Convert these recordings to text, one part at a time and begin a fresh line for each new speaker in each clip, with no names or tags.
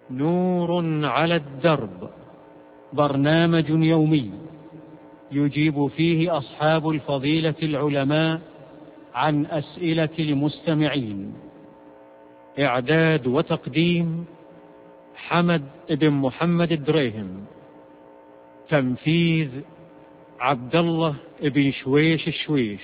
نور على الدرب، برنامج يومي يجيب فيه أصحاب الفضيلة العلماء عن أسئلة المستمعين. إعداد وتقديم حمد بن محمد الدريهم. تنفيذ عبد الله بن شويش الشويش.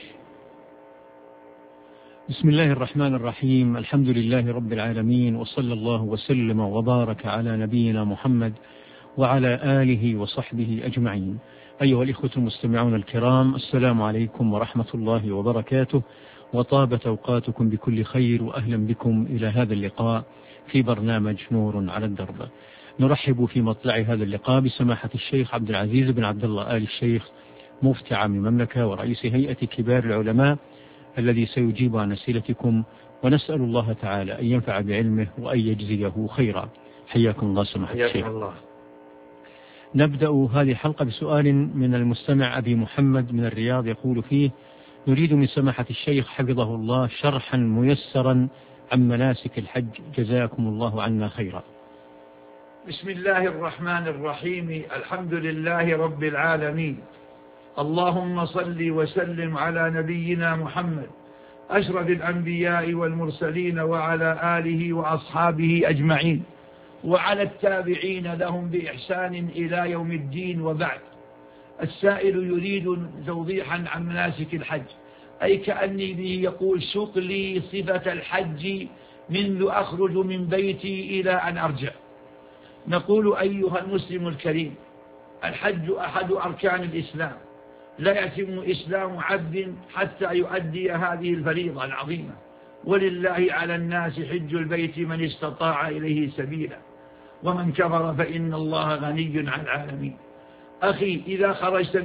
بسم الله الرحمن الرحيم. الحمد لله رب العالمين، وصلى الله وسلم وبارك على نبينا محمد وعلى آله وصحبه أجمعين. أيها الإخوة المستمعون الكرام، السلام عليكم ورحمة الله وبركاته، وطابت أوقاتكم بكل خير، وأهلا بكم إلى هذا اللقاء في برنامج نور على الدرب. نرحب في مطلع هذا اللقاء بسماحة الشيخ عبد العزيز بن عبد الله آل الشيخ، مفتي عام المملكة ورئيس هيئة كبار العلماء، الذي سيجيب عن أسئلتكم، ونسأل الله تعالى أن ينفع بعلمه وأن يجزيه خيرا. حياكم الله سماحة الشيخ.
الله.
نبدأ هذه الحلقة بسؤال من المستمع أبي محمد من الرياض، يقول فيه: نريد من سماحة الشيخ حفظه الله شرحا ميسرا عن مناسك الحج، جزاكم الله عنا خيرا.
بسم الله الرحمن الرحيم. الحمد لله رب العالمين، اللهم صل وسلم على نبينا محمد أشرف الأنبياء والمرسلين، وعلى آله وأصحابه أجمعين، وعلى التابعين لهم بإحسان إلى يوم الدين، وبعد. السائل يريد توضيحا عن مناسك الحج، أي كأني به يقول: سق لي صفة الحج منذ أخرج من بيتي إلى أن أرجع. نقول: أيها المسلم الكريم، الحج أحد أركان الإسلام، لا يتم إسلام عبد حتى يؤدي هذه الفريضة العظيمة، ولله على الناس حج البيت من استطاع إليه سبيلا، ومن كفر فإن الله غني عن العالمين. أخي، إذا خرجت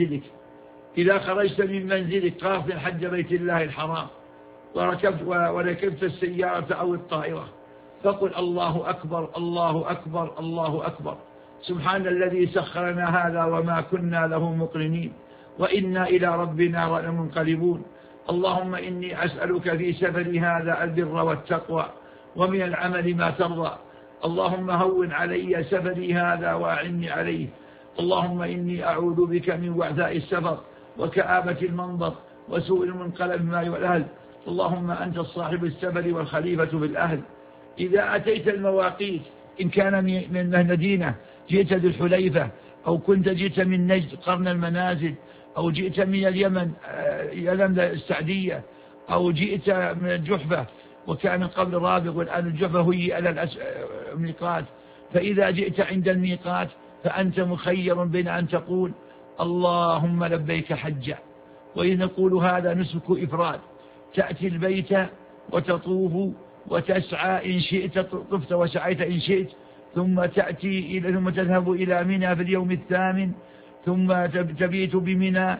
من منزلك قاصدا حج بيت الله الحرام، وركبت السيارة أو الطائرة، فقل: الله أكبر الله أكبر الله أكبر، سبحان الذي سخر لنا هذا وما كنا له مقرنين، وإنا إلى ربنا لمنقلبون. اللهم إني أسألك في سفري هذا البر والتقوى، ومن العمل ما ترضى. اللهم هون علي سفري هذا وأعني عليه. اللهم إني أعوذ بك من وعثاء السفر، وكآبة المنظر، وسوء المنقلب ما يؤهل. اللهم أنت الصاحب السفر والخليفة في الأهل. إذا أتيت المواقيت، إن كان من المدينة جئت ذي الحليفة، أو كنت جئت من نجد قرن المنازل، أو جئت من اليمن يلملم السعدية، أو جئت من الجحفة، وكان قبل رابغ والآن الجحفة هي على الميقات. فإذا جئت عند الميقات فأنت مخير بين أن تقول: اللهم لبيك حجا، وإذ نقول هذا نسك إفراد. تأتي البيت وتطوف وتسعى إن شئت، طفت وسعيت إن شئت، ثم تذهب إلى منى في اليوم الثامن، ثم تبيت بمنى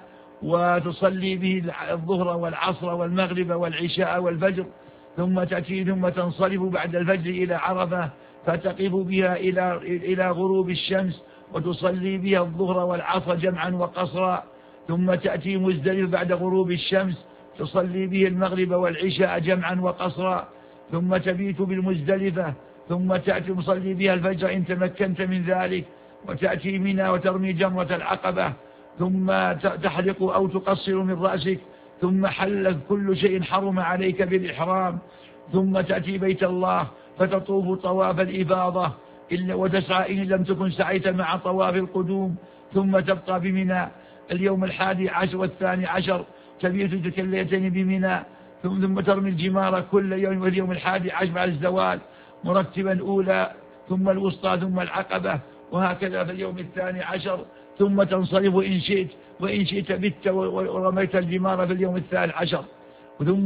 وتصلي به الظهر والعصر والمغرب والعشاء والفجر، ثم تأتي ثم تنصرف بعد الفجر إلى عرفة، فتقف بها إلى غروب الشمس، وتصلي بها الظهر والعصر جمعا وقصرا، ثم تأتي مزدلفة بعد غروب الشمس، تصلي به المغرب والعشاء جمعا وقصرا، ثم تبيت بالمزدلفة، ثم تأتي تصلي بها الفجر إن تمكنت من ذلك، وتأتي منى وترمي جمرة العقبة، ثم تحلق أو تقصر من رأسك، ثم حل كل شيء حرم عليك بالإحرام، ثم تأتي بيت الله فتطوف طواف الإفاضة وتسعى إن لم تكن سعيت مع طواف القدوم، ثم تبقى بمنى اليوم 11 والثاني عشر، تبيت تلك الليلتين بمنى، ثم ترمي الجمار كل يوم، واليوم 11 بعد الزوال مرتبا أولى ثم الوسطى ثم العقبة، وهكذا في اليوم 12، ثم تنصرف إن شئت، وإن شئت بت ورميت الجمار في اليوم 13. ثم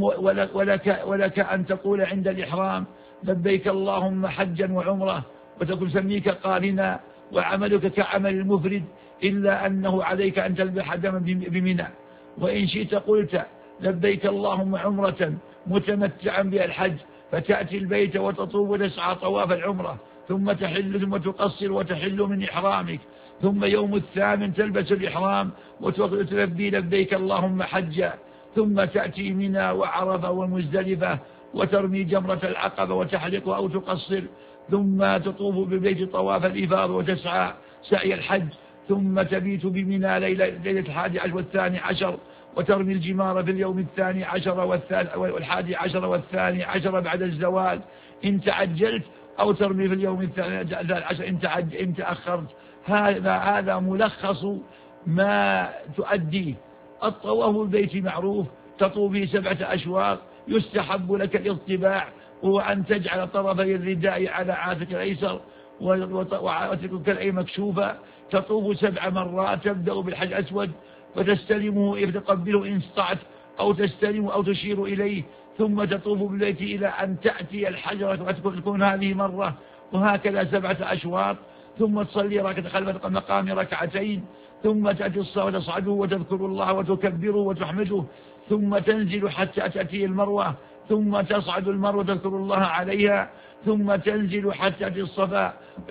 ولك أن تقول عند الإحرام: لبيك اللهم حجا وعمرة، وتكون سميك قارنا، وعملك كعمل المفرد، إلا أنه عليك أن تذبح دما بمنى. وإن شئت قلت: لبيك اللهم عمرة متمتعا بالحج، فتأتي البيت وتطوف وتسعى طواف العمرة، ثم تحل ثم تقصر وتحل من إحرامك، ثم يوم 8 تلبس الإحرام وتلبي لبيك اللهم حجا، ثم تأتي منى وعرفة ومزدلفة وترمي جمرة العقبة وتحلق أو تقصر، ثم تطوف بالبيت طواف الإفاضة وتسعى سعي الحج، ثم تبيت بمنى ليلة 11 و12، وترمي الجمار في اليوم 12 و11 و12 بعد الزوال إن تعجلت، أو ترمي في اليوم 13 إن تأخرت. هذا ملخص ما تؤديه. الطواف بالبيت معروف، تطوفي 7 أشواط، يستحب لك الاطباع، وهو أن تجعل طرفي الرداء على عاتق الأيسر وعاتقك الأي مكشوفة. تطوف 7 مرات، تبدأ بالحجر الأسود وتستلمه إذ تقبله إن استطعت، أو تستلمه أو تشير إليه، ثم تطوف بالبيت إلى أن تأتي الحجر وتكون هذه مرة، وهكذا 7 أشواط. ثم تصلي ركعة خلف المقام ركعتين، ثم تأتي الصلاة وتصعده وتذكر الله وتكبره وتحمده، ثم تنزل حتى تأتي المروة، ثم تصعد المروة وتذكر الله عليها، ثم تنزل حتى تأتي الصفا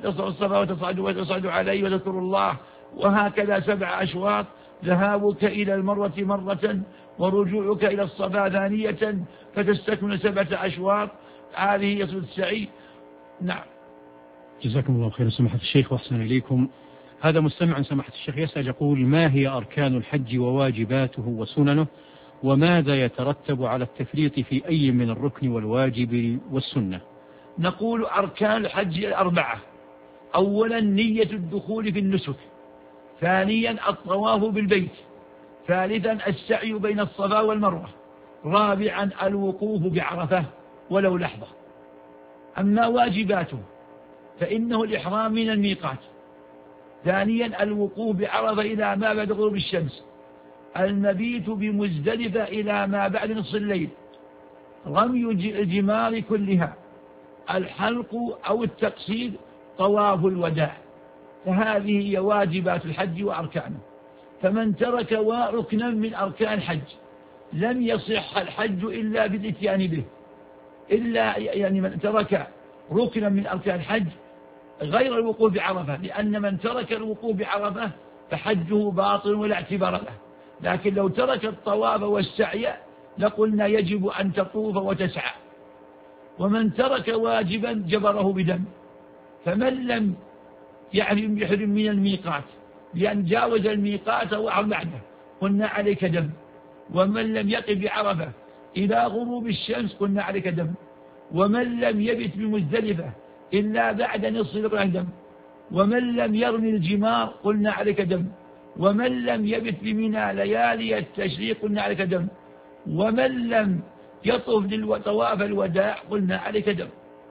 وتصعد عليه وتذكر الله. وهكذا 7 أشواط، ذهابك إلى المروة مرة ورجوعك إلى الصفا ثانية، فتستكمل 7 أشواط. هذه يصل السعي. نعم.
جزاكم الله خيرا سماحة الشيخ وأحسن إليكم. هذا مستمع سماحة الشيخ يسأل يقول: ما هي أركان الحج وواجباته وسننه، وماذا يترتب على التفريط في أي من الركن والواجب والسنة؟
نقول أركان الحج 4: أولا نية الدخول في النسك، ثانيا الطواف بالبيت، ثالثا السعي بين الصفا والمروة، رابعا الوقوف بعرفة ولو لحظة. أما واجباته فإنه الإحرام من الميقات، ثانيا الوقوف بعرفة إلى ما بعد غروب الشمس، المبيت بمزدلفة إلى ما بعد نصف الليل، رمي الجمار كلها، الحلق أو التقصير، طواف الوداع. فهذه هي واجبات الحج وأركانه. فمن ترك ركنا من أركان الحج لم يصح الحج إلا بالإتيان به، إلا يعني من ترك ركنا من أركان الحج غير الوقوف بعرفة، لأن من ترك الوقوف بعرفة فحجه باطل ولا اعتبار له. لكن لو ترك الطواف والسعي لقلنا يجب أن تطوف وتسعى. ومن ترك واجبا جبره بدم. فمن لم يحرم من الميقات لأن جاوز الميقات أو بعده قلنا عليك دم. ومن لم يقف بعرفة إلى غروب الشمس قلنا عليك دم. ومن لم يبت بمزدلفة إلا بعد نصف الليل دم. ومن لم يرمي الجمار قلنا عليك دم. ومن لم يبت بمنى ليالي التشريق قلنا عليك دم. ومن لم يطوف للطواف الوداع قلنا عليك دم.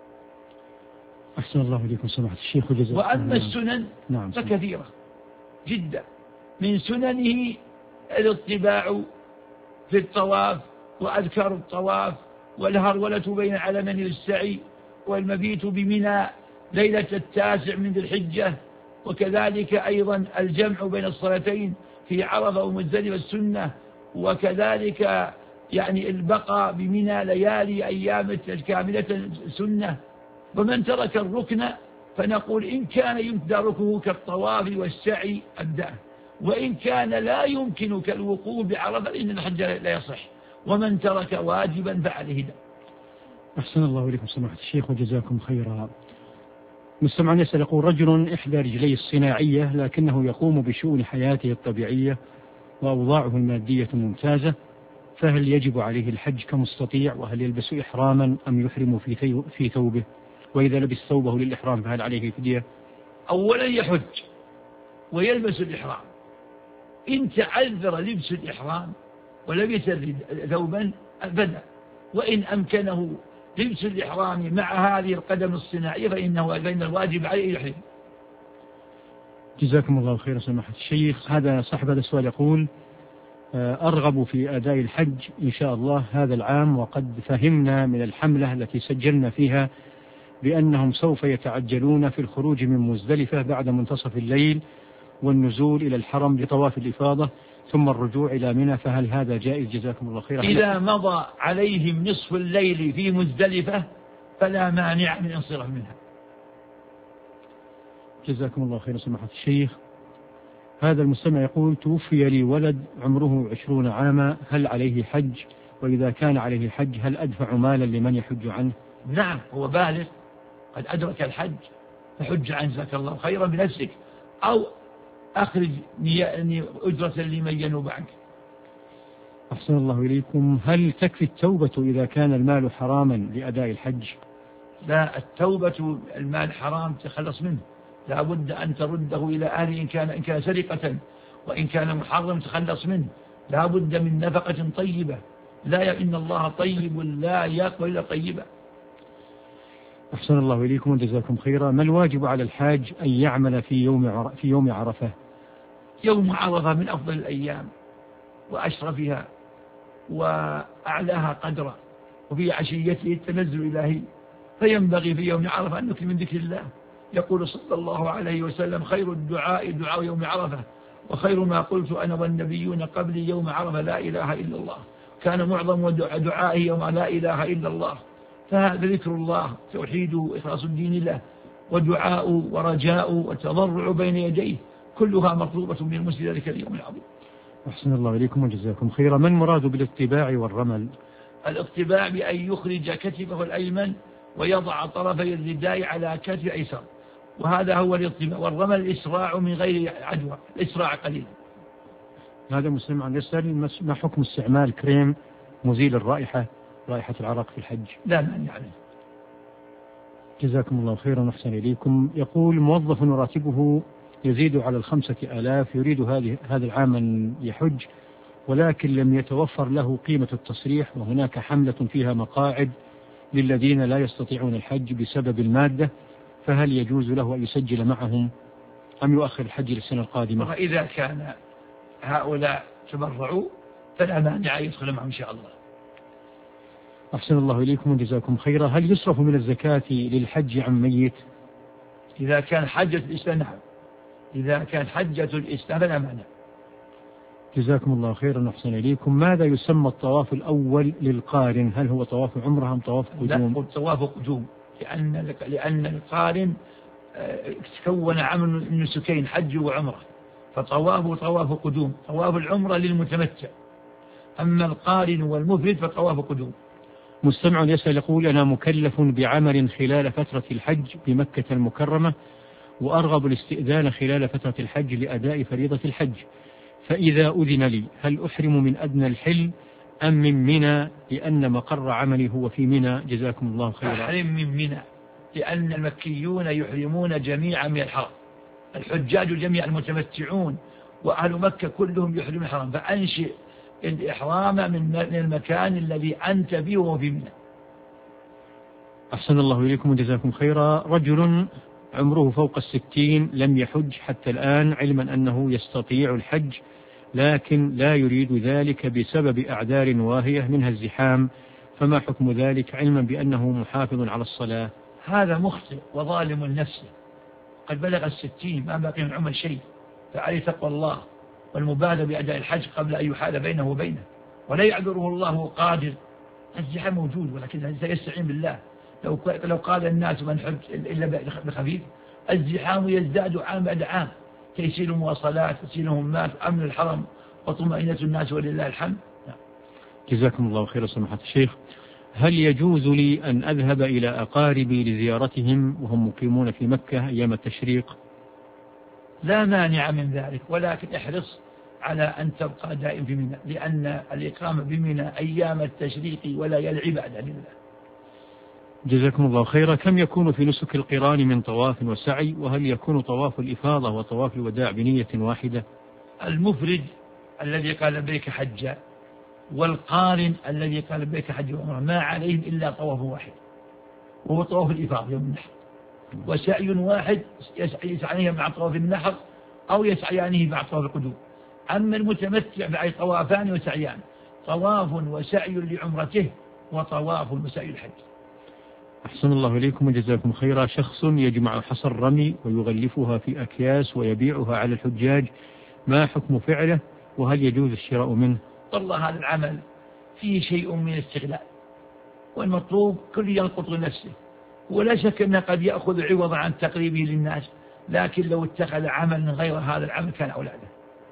أحسن الله إليكم سماحة الشيخ وجزاكم.
وأما السنن فكثيرة جدا. من سننه الاتباع في الطواف وأذكار الطواف، والهرولة بين علمين للسعي، والمبيت بمنى ليلة 9 من ذي الحجة، وكذلك أيضا الجمع بين الصلاتين في عرفة ومزدلفة السنة، وكذلك يعني البقاء بمنى ليالي أيام الكاملة سنة. ومن ترك الركن فنقول إن كان يمتركه كالطواف والسعي أبدأه، وإن كان لا يمكنك الوقوف بعرفة إن الحج لا يصح. ومن ترك واجبا فعليه دم.
أحسن الله إليكم سماحة الشيخ وجزاكم خيرا. مستمع يسأل يقول: رجل إحدى رجليه الصناعية لكنه يقوم بشؤون حياته الطبيعية وأوضاعه المادية ممتازة، فهل يجب عليه الحج كمستطيع؟ وهل يلبس إحراما أم يحرم في ثوبه؟ وإذا لبس ثوبه للإحرام فهل عليه فدية؟
أولا يحج ويلبس الإحرام. إن تعذر لبس الإحرام ولبس ثوبا بدأ، وإن أمكنه لبس الإحرام مع هذه القدم الصناعية فإن الواجب عليه يحرم.
جزاكم الله خيرا سماحة الشيخ. هذا صاحب هذا السؤال يقول: أرغب في أداء الحج إن شاء الله هذا العام، وقد فهمنا من الحملة التي سجلنا فيها بأنهم سوف يتعجلون في الخروج من مزدلفة بعد منتصف الليل والنزول إلى الحرم لطواف الإفاضة ثم الرجوع إلى منى، فهل هذا جائز؟ جزاكم الله خيرا.
إذا مضى عليهم نصف الليل في مزدلفة فلا مانع من انصراف منها.
جزاكم الله خيرا سماحة الشيخ. هذا المستمع يقول: توفي لي ولد عمره 20 عاما، هل عليه حج؟ وإذا كان عليه حج هل أدفع مالا لمن يحج عنه؟
نعم، هو بالغ قد أدرك الحج فحج عن جزاك الله خيرا بنفسك، أو أخرج أجرة لمن ينوب عنك.
أحسن الله إليكم. هل تكفي التوبة إذا كان المال حراما لأداء الحج؟
لا، التوبة المال حرام تخلص منه، لا بد أن ترده إلى أهله إن كان سرقة، وإن كان محرم تخلص منه، لا بد من نفقة طيبة، لا إن الله طيب لا يقبل إلا طيبا.
أحسن الله إليكم وجزاكم خيرا. ما الواجب على الحاج أن يعمل في يوم عرفة؟
يوم عرفة من أفضل الأيام وأشرفها وأعلاها قدرا، وفي عشيته التنزل الإلهي، فينبغي في يوم عرفة أن نكثر من ذكر الله. يقول صلى الله عليه وسلم: خير الدعاء دعاء يوم عرفة، وخير ما قلت أنا والنبيون قبلي يوم عرفة لا إله إلا الله. كان معظم دعائه يوم لا إله إلا الله، فهذا ذكر الله، توحيده وإخلاص الدين له، ودعاء ورجاء وتضرع بين يديه، كلها مطلوبة من المسلم ذلك اليوم العظيم.
أحسن الله إليكم وجزاكم خيرا. ما المراد بالاطباع والرمل؟
الاطباع بأن يخرج كتفه الأيمن ويضع طرفي الرداء على كتف أيسر، وهذا هو الاطباع. والرمل الإسراع من غير عدوى، الإسراع قليلا.
هذا مسلم عن يسأل: ما حكم استعمال كريم مزيل الرائحة، رائحة العرق في الحج؟
لا مانع له.
جزاكم الله خيرا وأحسن إليكم. يقول: موظف راتبه يزيد على 5000 يريد هذا العام أن يحج، ولكن لم يتوفر له قيمة التصريح، وهناك حملة فيها مقاعد للذين لا يستطيعون الحج بسبب المادة، فهل يجوز له أن يسجل معهم أم يؤخر الحج للسنة القادمة؟
وإذا كان هؤلاء تبرعوا فلا مانع يدخل معهم إن شاء الله.
أحسن الله إليكم وجزاكم خيرا. هل يصرف من الزكاة للحج عن ميت؟
إذا كان حجة الإسلام نعم، إذا كان حجة الإسلام فلا مانع.
جزاكم الله خيرا وأحسن إليكم. ماذا يسمى الطواف الأول للقارن؟ هل هو طواف عمره أم طواف قدوم؟
لا، طواف قدوم، لأن القارن تكون عمل النسكين حج وعمره، فطوافه طواف قدوم. طواف العمرة للمتمتع، أما القارن والمفرد فطواف قدوم.
مستمع يسأل يقول: أنا مكلف بعمل خلال فترة الحج بمكة المكرمة، وأرغب الاستئذان خلال فترة الحج لأداء فريضة الحج، فإذا أذن لي هل أحرم من أدنى الحل أم من منى، لأن مقر عملي هو في منى؟ جزاكم الله خيرا.
أحرم من منى، لأن المكيون يحرمون جميعا من الحرم، الحجاج جميعا المتمتعون وأهل مكة كلهم يحرمون الحرم، فأنشئ الإحرام من المكان الذي أنت فيه وهو في منى.
أحسن الله إليكم وجزاكم خيرا. رجل عمره فوق 60 لم يحج حتى الآن، علما أنه يستطيع الحج لكن لا يريد ذلك بسبب أعذار واهية منها الزحام، فما حكم ذلك علما بأنه محافظ على الصلاة؟
هذا مخطئ وظالم لنفسه، قد بلغ 60 ما بقي من عمر شيء، فعليه تقوى الله والمبادرة بأداء الحج قبل أن يحال بينه وبينه، ولا يعذره الله قادر. الزحام موجود ولكن سيستعين بالله. لو قال الناس من حج إلا بخفيف، الزحام يزداد عام بعد عام، تيسير المواصلات، تيسير المهمات، أمن الحرم وطمأنينة الناس ولله الحمد.
جزاكم الله خيرا سماحة الشيخ. هل يجوز لي أن أذهب إلى أقاربي لزيارتهم وهم مقيمون في مكة أيام التشريق؟
لا مانع من ذلك، ولكن احرص على أن تبقى دائم في منى، لأن الإقامة بمنى أيام التشريق ولا يلعب بعد لله.
جزاكم الله خيرا. كم يكون في نسك القران من طواف وسعي؟ وهل يكون طواف الإفاضة وطواف الوداع بنية واحدة؟
المفرد الذي قال لبيك حجا والقارن الذي قال لبيك حجا وعمرة ما عليهم إلا طواف واحد، وهو طواف الإفاضة يوم النحر، وسعي واحد يسعيه مع طواف النحر أو يسعيانه مع طواف القدوم. أما المتمتع فأي طوافان وسعيان، طواف وسعي لعمرته وطواف وسعي الحج.
أحسن الله إليكم وجزاكم خيرا. شخص يجمع حصى الرمي ويغلفها في أكياس ويبيعها على الحجاج، ما حكم فعله وهل يجوز الشراء منه؟
والله هذا العمل فيه شيء من الاستغلال، والمطلوب كل ينقط لنفسه، ولا شك أنه قد يأخذ عوضا عن تقريبه للناس، لكن لو اتخذ عمل غير هذا العمل كان أولاده.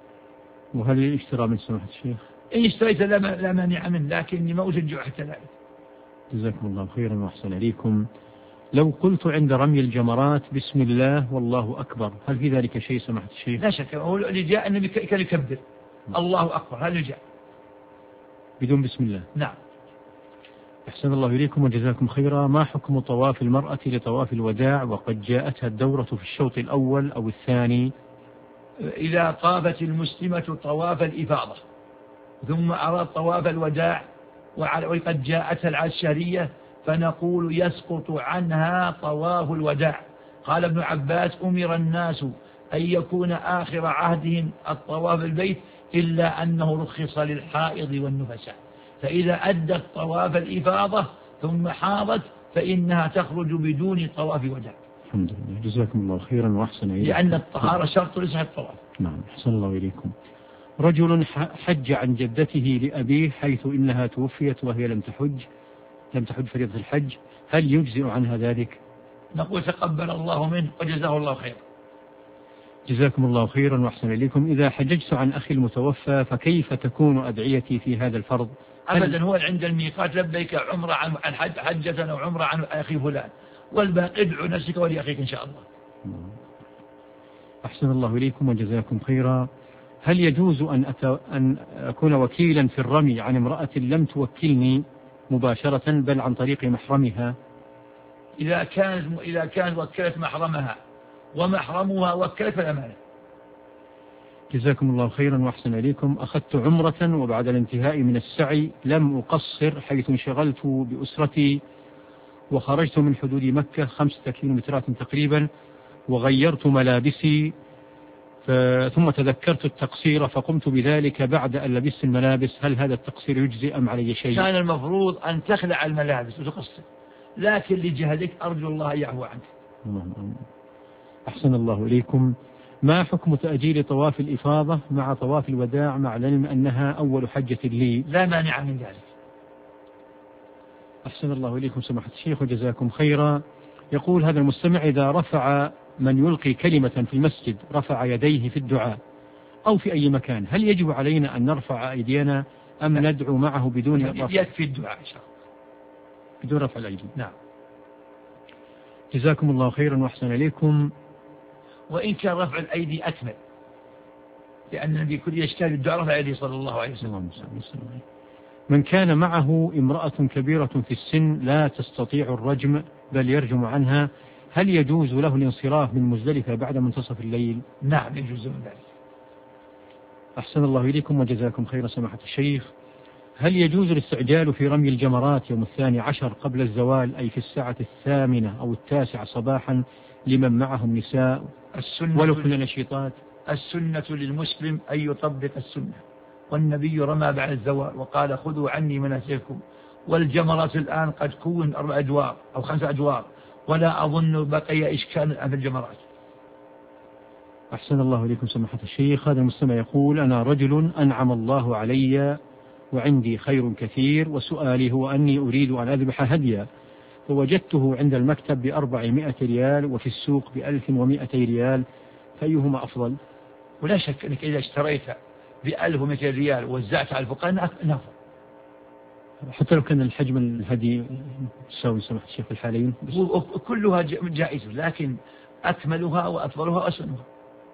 وهل اشترى من سماحة الشيخ؟
إن اشتريت لا مانع منه، لكني ما أشجع حتى ذلك.
جزاكم الله خيرا وأحسن إليكم. لو قلت عند رمي الجمرات بسم الله والله أكبر هل في ذلك شيء سماحة الشيخ؟
لا شك، هو اللي جاء النبي كان يكبر الله أكبر، هذا اللي جاء
بدون بسم الله.
نعم.
أحسن الله إليكم وجزاكم خيرا. ما حكم طواف المرأة لطواف الوداع وقد جاءتها الدورة في الشوط الأول أو الثاني؟
إذا طافت المسلمة طواف الإفاضة ثم أراد طواف الوداع وقد جاءتها العادة الشهرية فنقول يسقط عنها طواف الوداع. قال ابن عباس أمر الناس أن يكون آخر عهدهم الطواف البيت إلا أنه رخص للحائض والنفساء، فإذا أدت طواف الإفاضة ثم حاضت فإنها تخرج بدون طواف وداع.
الحمد لله جزاكم الله خيرا وأحسن إليكم.
لأن الطهارة شرط لصحة الطواف.
نعم أحسن الله إليكم. رجل حج عن جدته لأبيه حيث إنها توفيت وهي لم تحج فريضة الحج، هل يجزئ عنها ذلك؟
نقول تقبل الله منه وجزاه الله خيرا.
جزاكم الله خيرا وأحسن إليكم. إذا حججت عن أخي المتوفى فكيف تكون أدعيتي في هذا الفرض؟
أبدا هو عند الميقات لبيك عمرة عن حجة أو عمرة عن أخي فلان، والباقي ادعو نفسك ولأخيك إن شاء الله.
أحسن الله إليكم وجزاكم خيرا. هل يجوز أن أكون وكيلا في الرمي عن امرأة لم توكلني مباشرة بل عن طريق محرمها؟
إذا كانت وكلت محرمها ومحرمها وكلت فلا مانع.
جزاكم الله خيرا وأحسن إليكم. أخذت عمرة وبعد الانتهاء من السعي لم أقصر حيث انشغلت بأسرتي وخرجت من حدود مكة 5 كيلومترات تقريبا وغيرت ملابسي ثم تذكرت التقصير فقمت بذلك بعد أن لبست الملابس، هل هذا التقصير يجزي أم علي شيء؟
كان المفروض أن تخلع الملابس وتقصر، لكن لجهلك أرجو الله يعفو عنك.
أحسن الله إليكم. ما حكم تأجيل طواف الإفاضة مع طواف الوداع مع العلم أنها أول حجة لي؟
لا مانع من ذلك.
أحسن الله إليكم سماحة الشيخ وجزاكم خيرا. يقول هذا المستمع إذا رفع من يلقي كلمة في المسجد رفع يديه في الدعاء أو في أي مكان هل يجب علينا أن نرفع أيدينا أم ندعو معه بدون رفع؟
يكفي الدعاء إن شاء الله
بدون رفع الأيدي.
نعم.
جزاكم الله خيرا وأحسن إليكم.
وإن كان رفع الأيدي أكمل لأن النبي كل يجتهد الدعاء رفع يديه صلى الله عليه وسلم.
من كان معه امرأة كبيرة في السن لا تستطيع الرجم بل يرجم عنها هل يجوز له الانصراف من مزدلفة بعد منتصف الليل؟
نعم يجوز من ذلك.
أحسن الله إليكم وجزاكم خير سماحة الشيخ. هل يجوز الاستعجال في رمي الجمرات يوم 12 قبل الزوال أي في الساعة 8 أو 9 صباحا لمن معهم نساء ولو كن نشيطات؟
السنة للمسلم أن يطبق السنة، والنبي رمى بعد الزوال وقال خذوا عني مناسككم، والجمرات الآن قد كون 4 أدوار أو 5 أدوار ولا أظن بقي إشكال في الجمرات.
أحسن الله إليكم سماحة الشيخ. هذا المستمع يقول أنا رجل أنعم الله علي وعندي خير كثير وسؤالي هو أني أريد أن أذبح هديا فوجدته عند المكتب ب400 ريال وفي السوق ب1200 ريال فأيهما أفضل؟
ولا شك أنك إذا اشتريت ب1200 ريال ووزعت على الفقراء نفضل
حتى لو كان الحجم الهدي تساوي سماحة الشيخ في الحالين.
كلها جائزة لكن أكملها وأفضلها وأسنها.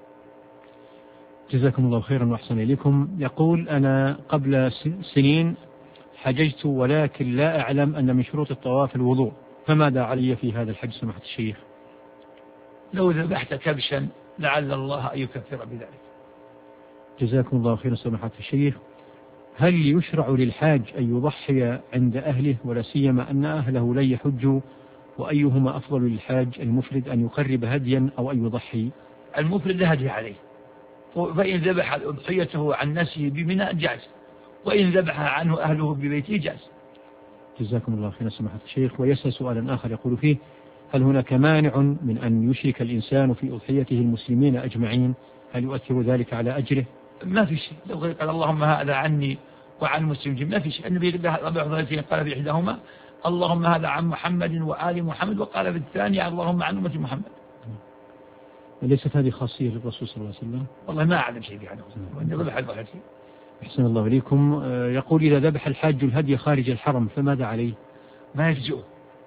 جزاكم الله خيرا وأحسن إليكم. يقول أنا قبل سنين حججت ولكن لا أعلم أن من شروط الطواف الوضوء فماذا علي في هذا الحج سماحة الشيخ؟
لو ذبحت كبشا لعل الله أن يكفر بذلك.
جزاكم الله خيرا سماحة الشيخ. هل يشرع للحاج أن يضحي عند أهله ولا سيما أن أهله لن يحجوا وأيهما أفضل للحاج المفرد أن يقرب هديا أو أن يضحي؟
المفرد لا هدي عليه، فإن ذبح أضحيته عن نفسه بمنى جاز وإن ذبح عنه أهله ببيته جاز.
جزاكم الله خيرا سماحة الشيخ. ويسأل سؤالا آخر يقول فيه هل هناك مانع من أن يشرك الإنسان في أضحيته المسلمين أجمعين؟ هل يؤثر ذلك على أجره؟
ما في شيء. لو قال اللهم هذا عني وعن مسلم ما في شيء. النبي ربع ضلتين قال في إحداهما اللهم هذا عن محمد وآل محمد وقال في الثانية اللهم عن أمة محمد.
ليست هذه خاصية للرسول صلى الله عليه وسلم؟
والله ما أعلم شيء عنه وأن ذبح الضحيتين.
أحسن الله إليكم. يقول إذا ذبح الحاج الهدي خارج الحرم فماذا عليه؟
ما يجزئه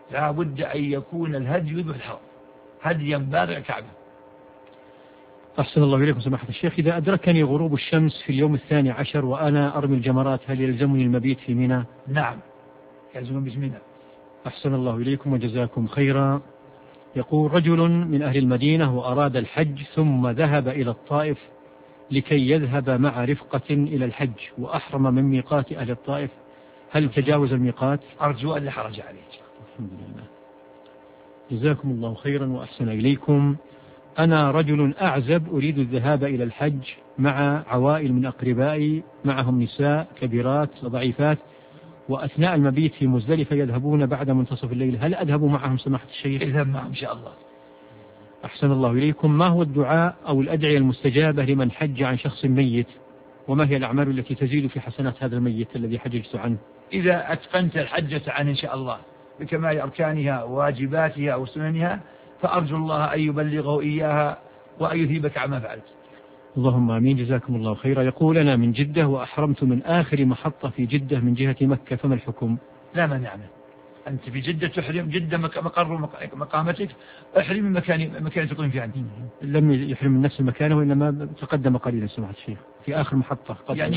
لا بد أن يكون الهدي يذبح الحرم هديا بالغ الكعبة.
أحسن الله إليكم سماحة الشيخ، إذا أدركني غروب الشمس في اليوم 12 وأنا أرمي الجمرات هل يلزمني المبيت في منى؟
نعم يلزم المبيت في منى.
أحسن الله إليكم وجزاكم خيرا. يقول رجل من أهل المدينة وأراد الحج ثم ذهب إلى الطائف لكي يذهب مع رفقة إلى الحج وأحرم من ميقات أهل الطائف، هل تجاوز الميقات؟
أرجو أن لا حرج عليه.
الحمد لله. جزاكم الله خيرا وأحسن إليكم. أنا رجل أعزب أريد الذهاب إلى الحج مع عوائل من أقربائي معهم نساء كبيرات وضعيفات، وأثناء المبيت في مزدلفة يذهبون بعد منتصف الليل، هل أذهب معهم سماحة الشيخ؟
اذهب معهم إن شاء الله.
أحسن الله إليكم. ما هو الدعاء أو الأدعية المستجابة لمن حج عن شخص ميت، وما هي الأعمال التي تزيد في حسنات هذا الميت الذي حججت عنه؟
إذا أتقنت الحجة عنه إن شاء الله بكمال أركانها وواجباتها وسننها فأرجو الله أن يبلغه إياها وأن يثيبك عما فعلت.
اللهم آمين. جزاكم الله خيرا. يقول أنا من جدة وأحرمت من آخر محطة في جدة من جهة مكة، فما الحكم؟
لا مانع منه. أنت في جدة تحرم، جدة مقر مقامتك، احرم من مكان تقيم فيه أنت.
لم يحرم من نفس المكان وإنما تقدم قليلا سماحة الشيخ في آخر محطة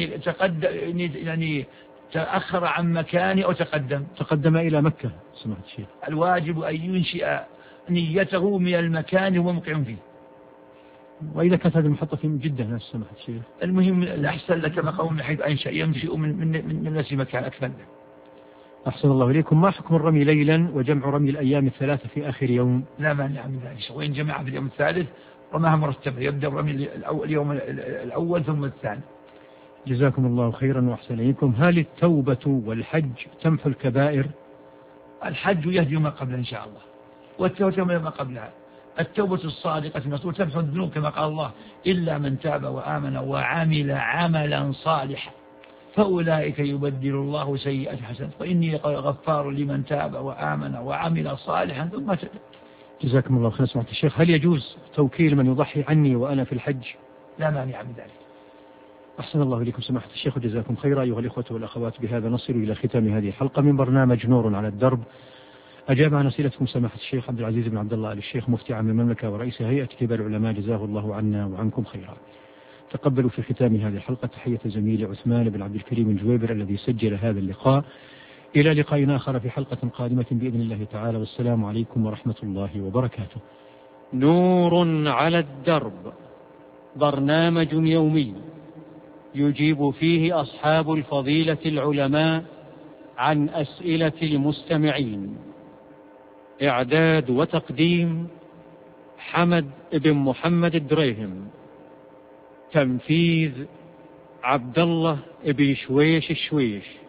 يعني تأخر عن مكانه أو تقدم
إلى مكة سماحة الشيخ.
الواجب أن ينشئ نيته من المكان هو مقيم فيه.
وإذا كانت هذه المحطة في جدة نفس سماحة الشيخ،
المهم الأحسن لك مقام حيث أنشأ ينشئ من نفس مكان أكمل.
أحسن الله إليكم. ما حكم الرمي ليلا وجمع رمي الأيام الثلاثة في آخر يوم؟
لا مانع من ذلك، وإن جمع في اليوم الثالث رماها مرتبة، يبدأ الرمي اليوم الأول ثم الثاني.
جزاكم الله خيرا وأحسن إليكم. هل التوبة والحج تمحو الكبائر؟
الحج يهدي ما قبله إن شاء الله، والتوبة ما قبلها. التوبة الصادقة النصوح تمحو الذنوب كما قال الله إلا من تاب وآمن وعمل عملا صالحا فأولئك يبدل الله سيئات حسنات وإني غفار لمن تاب وآمن وعمل صالحا ثم تاب.
جزاكم الله خيرا سماحة الشيخ. هل يجوز توكيل من يضحي عني وأنا في الحج؟
لا مانع من ذلك.
أحسن الله إليكم سماحة الشيخ وجزاكم خيرا. أيها الإخوة والأخوات، بهذا نصل إلى ختام هذه الحلقة من برنامج نور على الدرب. أجاب عن أسئلتكم سماحة الشيخ عبد العزيز بن عبد الله آل الشيخ مفتي عام المملكة ورئيس هيئة كبار العلماء، جزاه الله عنا وعنكم خيرا. تقبلوا في ختام هذه الحلقة تحية زميلي عثمان بن عبد الكريم الجويبر الذي سجل هذا اللقاء. إلى لقاء آخر في حلقة قادمة بإذن الله تعالى، والسلام عليكم ورحمة الله وبركاته. نور على الدرب، برنامج يومي يجيب فيه أصحاب الفضيلة العلماء عن أسئلة المستمعين. إعداد وتقديم حمد بن محمد الدريهم. تنفيذ عبد الله بن شويش الشويش.